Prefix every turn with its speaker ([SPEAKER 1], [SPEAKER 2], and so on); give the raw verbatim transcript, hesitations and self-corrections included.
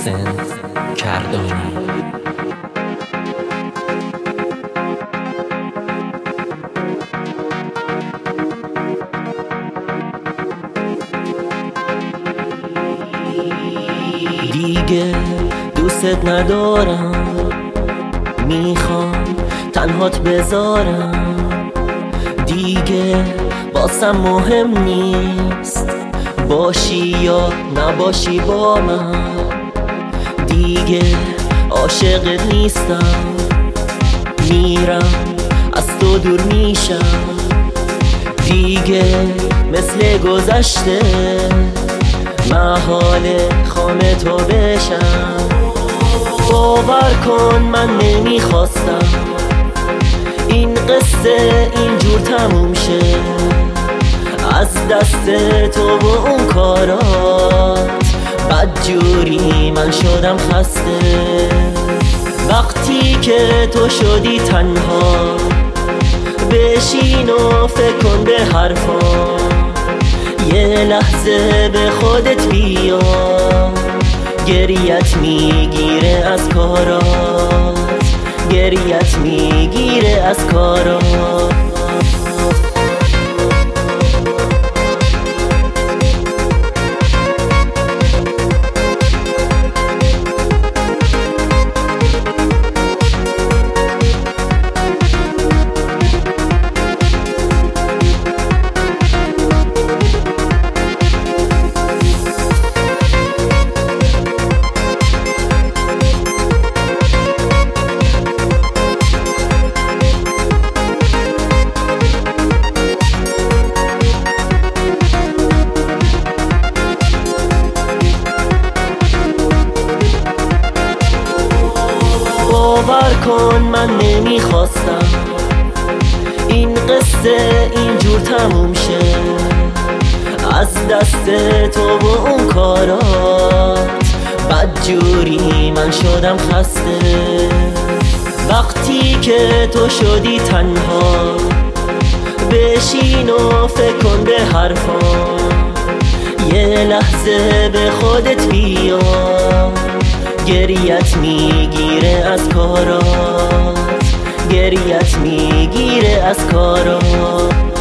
[SPEAKER 1] محسن کردانی. دیگه دوست ندارم، میخوام تنهات بذارم. دیگه باسم مهم نیست باشی یا نباشی با من. دیگه عاشقت نیستم، میرم از تو دور میشم. دیگه مثل گذشته محاله خانه تو بشم. باور کن من نمیخواستم این قصه اینجور تموم شه. از دست تو و اون کارات بدجوری من شدم خسته. وقتی که تو شدی تنها بشین و فکر کن به حرفا. یه لحظه به خودت بیا، گریت میگیره از کارات، گریت میگیره از کارات. باور کن من نمیخواستم این قصه اینجور تموم شه. از دست تو و اون کارات بدجوری من شدم خسته. وقتی که تو شدی تنها بشین و فکر کن به حرفا. یه لحظه به خودت بیا، گریت میگیره از کارات، گریت میگیره از کارات.